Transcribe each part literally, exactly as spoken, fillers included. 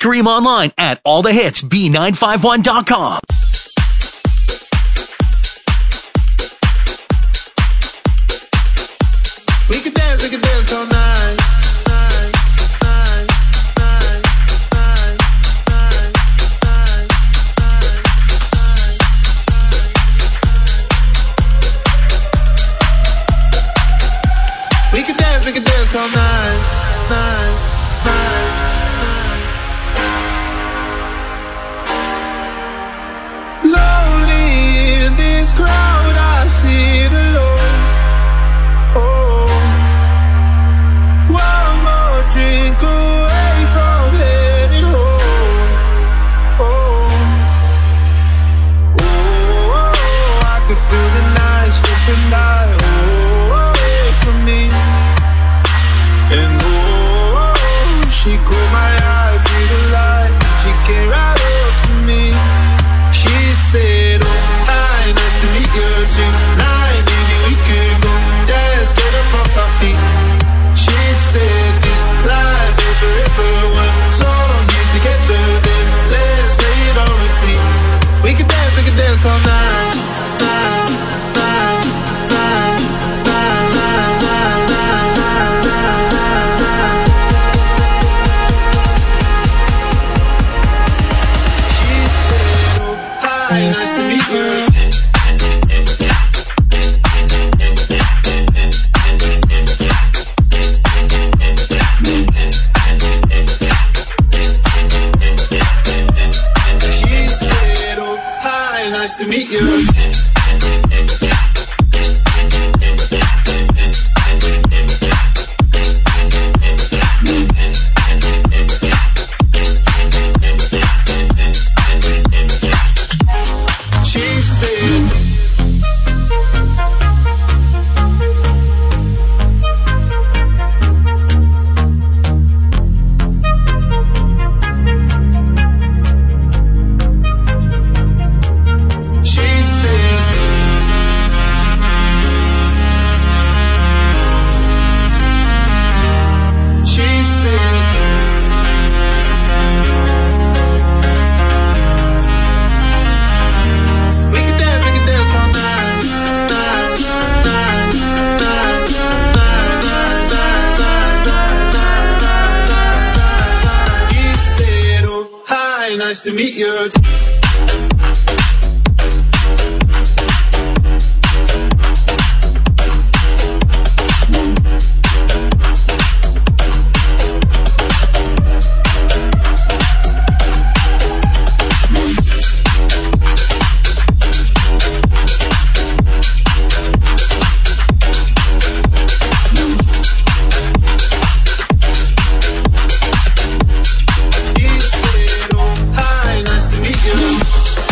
stream online at all the hits b nine five one dot com. We can dance, we can dance all night. Night, night, night, night, night, night, night. We can dance, we can dance all night. Night, night, night. Lonely in this crowd, I sit alone. Drink away from heading home. Oh, oh, oh, I can feel the night slipping by. Oh, away from me. And oh, oh, she caught my eye through the light. She came right up to me. She said, oh, hi, nice to meet you tonight. Maybe we could go dance, get up off our feet. She said this life is forever, one song here together, then let's play it on repeat. We can dance, we can dance all night, night, night, night, night, night, night, night, night, night. She said, oh, hi, nice to meet you. Nice to meet you. She said nice to meet you. He said, oh, hi, nice to meet you.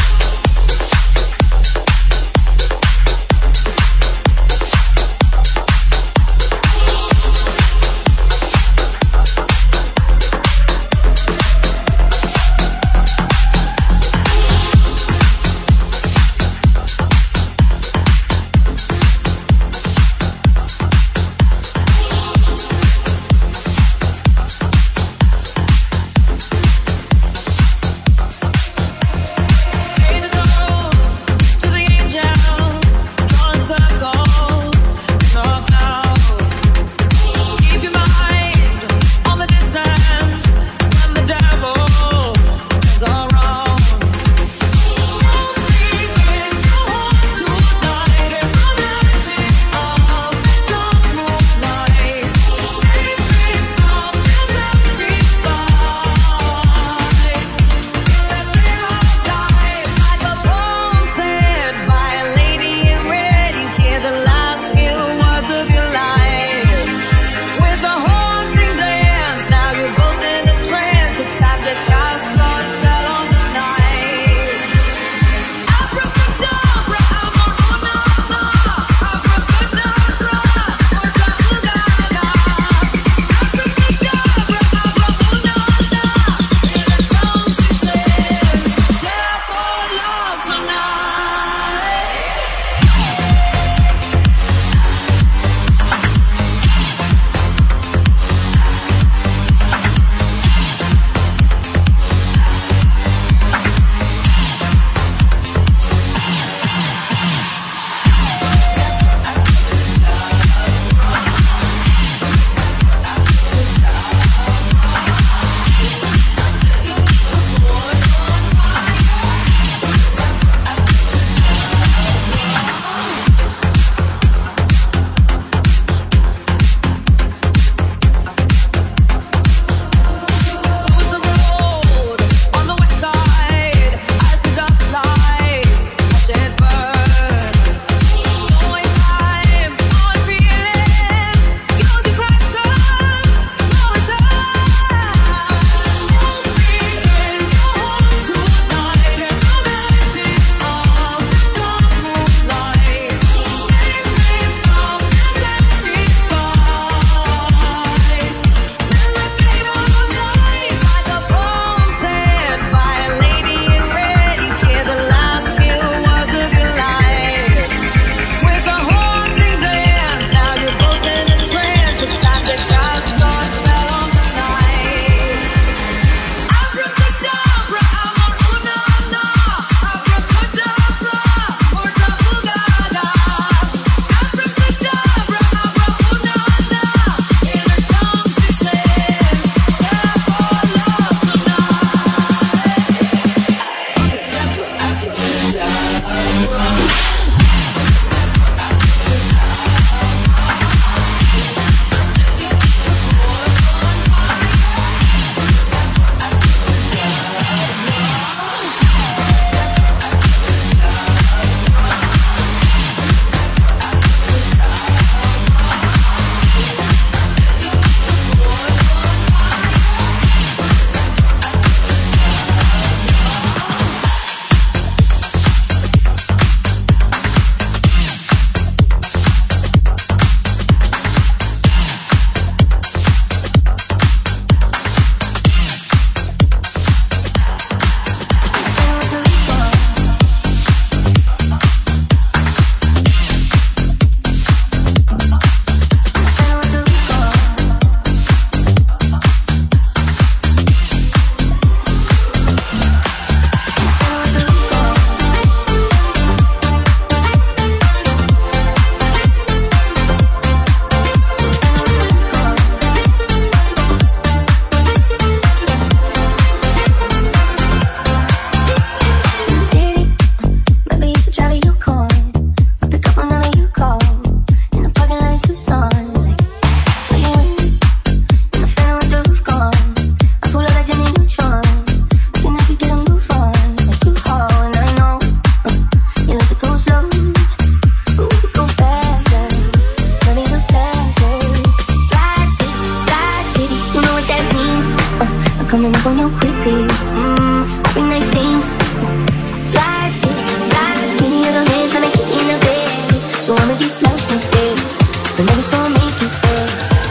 phone you quickly. Mmm, popping nice things. Slide, sit, slide. Any other man tryna get in the bed, so I'ma get smashed instead. But never saw me get there.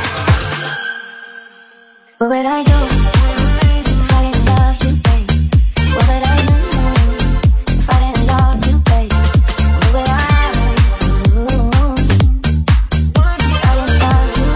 What would I do if I didn't love you, babe? What would I do if I didn't love you, babe? What would I do if I didn't love you?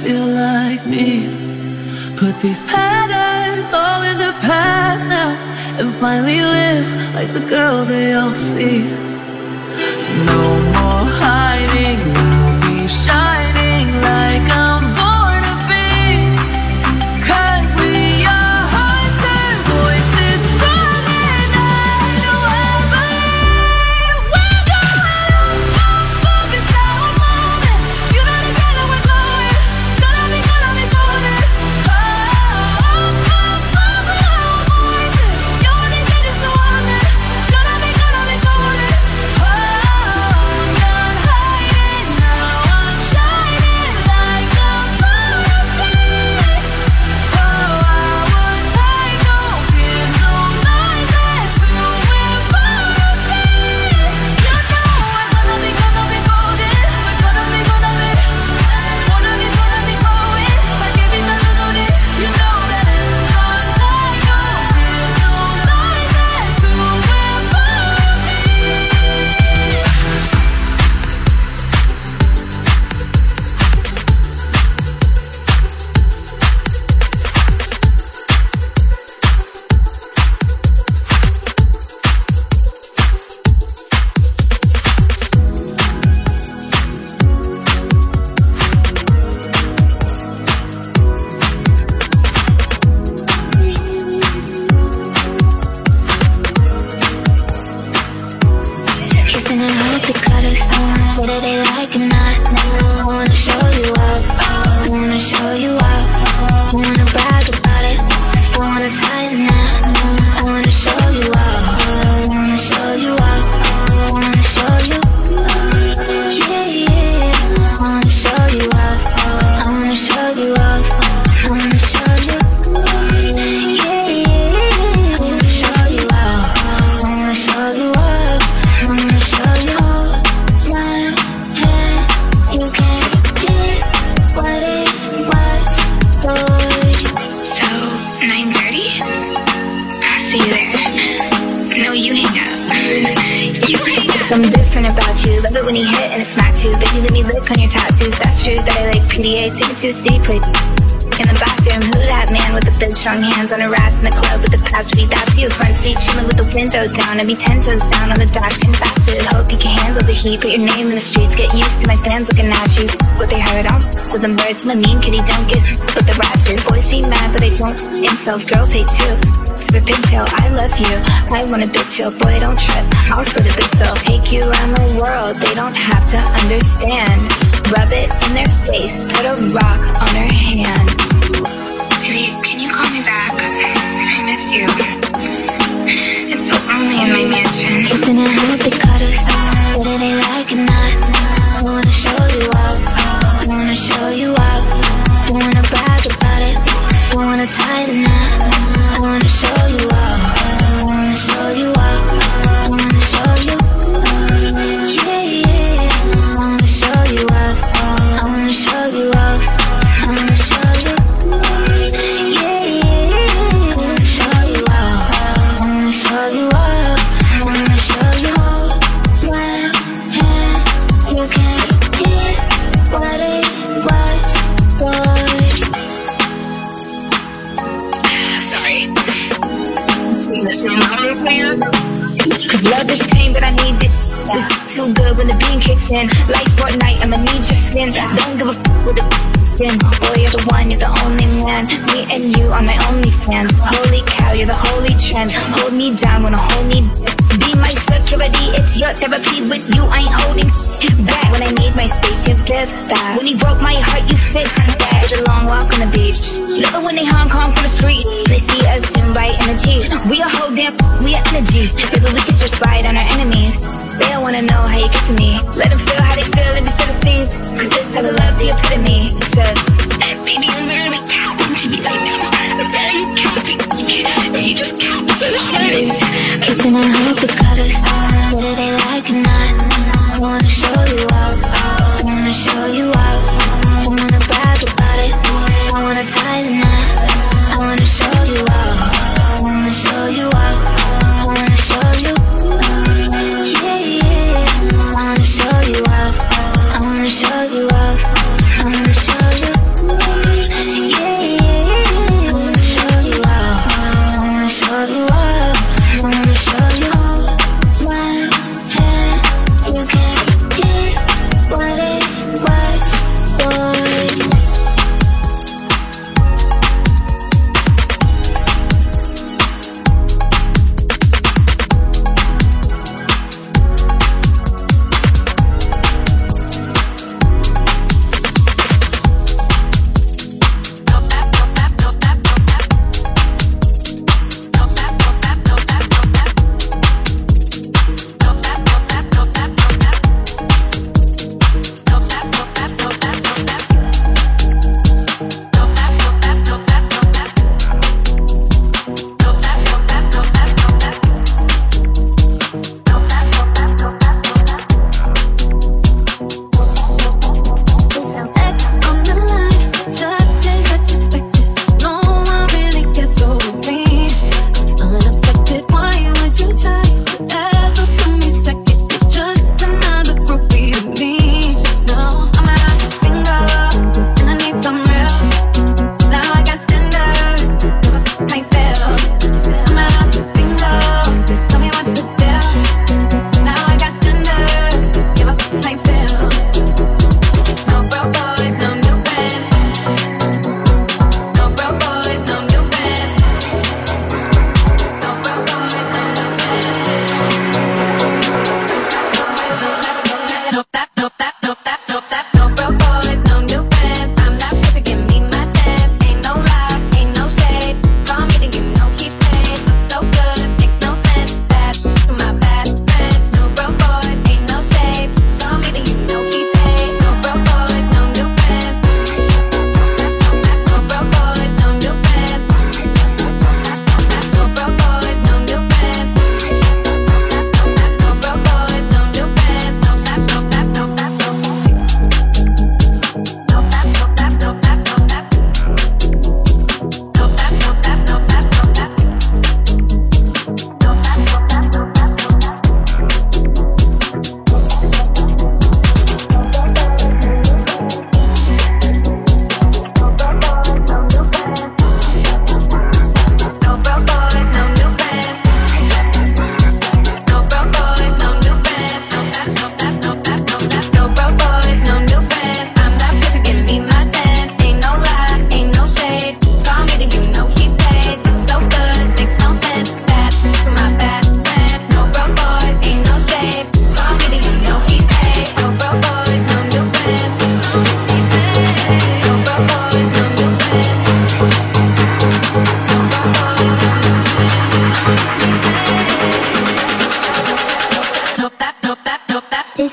Put these patterns all in the past now and finally live like the girl they all see. No more hiding, I'll be shining like I'm born to be. 'Cause we are hunters, voices strong and I know I believe. We're going up, up, up, it's our moment. You know together we're glowing. Gonna be, gonna be golden. Oh, up, up, up, our voices. You only get it so often. Gonna be, gonna be golden. Oh, I'm not hiding now. I'm shining like I'm born to be. Oh, I would take no fears, no lies, and soon we're born to be. You know we're gonna be, gonna be golden. We're gonna be, gonna be, wanna be, wanna be glowing like every melody. You know that it's our time. No fears, no lies, and soon we're born to be. Kissing and hope they cut us. Whether they like or not, I wanna show you up. I wanna show you up. I wanna brag about it. I wanna tighten up. I wanna show you up. I wanna show you up. I wanna show you. Yeah, yeah. I wanna show you up. I wanna show you up. I wanna show you. Yeah, yeah. I wanna show you up. I wanna show you up. I wanna show you one hand. You can't get what it was, boy. So, nine thirty? I'll see you there. No, you hang up. You hang up. Something different about you. Love it when you hit and it smack too. Baby, let me lick on your tattoos. That's true that I like P D A. Take it to a city play. In the bathroom, who that man with the big strong hands on her ass in the club with the past beat? That's you. Front seat, chilling with the window down. I be ten toes down on the dash, can fast food. Hope you can handle the heat. Put your name in the streets. Get used to my fans looking at you. What they heard on with them birds. I'm a mean kitty, don't get with the rats. Your boys be mad that I don't. Insults, girls hate too. To the pigtail, I love you. I want a big chill, boy, don't trip. I'll split a big bill. Take you around the world. They don't have to understand. Rub it in their face. Put a rock on her hand. Baby, can you call me back? I miss you. It's so lonely in my mansion. Kissing and hope they cut us. Whether they like or not, I wanna show you up. I wanna show you up. I wanna brag about it. I wanna tighten up. I wanna show you up. I wanna show you up. I wanna show you. Yeah, yeah. I wanna show you up. I wanna show you up. I wanna show you. Yeah, yeah. I wanna show you up. I wanna show you up. I wanna show you one hand. You can't get what it was, boy. Sorry. See the same color player? Cause love is pain, but I need it. It's too good when the beam kicks in. Like Fortnite, I'ma need your skin. Don't give a f with the skin. Boy, you're the one, you're the only man. Me and you are my only fans. Holy cow, you're the holy trend. Hold me down, wanna hold me. Be my security, it's your therapy. With you, I ain't holding back. When I need my space, you give that. When you broke my heart, you fixed that. It's a long walk on the beach. Love it when they Hong Kong from the street. They see us soon by energy. We a whole damn, we are energy. Maybe we could just ride on our enemies. They don't wanna know how you get to me. Let them feel how they feel in the Philistines. Cause this type of love's the epitome. Said, Baby, I'm literally counting to me right now. I'm very counting. And you just count so hard. kissing and hope they cut us. Whether they like or not, I wanna show you up. I wanna show you up. I wanna brag about it. I wanna tighten up. I wanna show you up. I wanna show you up. I wanna show you. Yeah, yeah. I wanna show you up. I wanna show you up. I wanna show you. Yeah, yeah. I wanna show you up. I wanna show you up.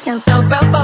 Snoop, no, bro,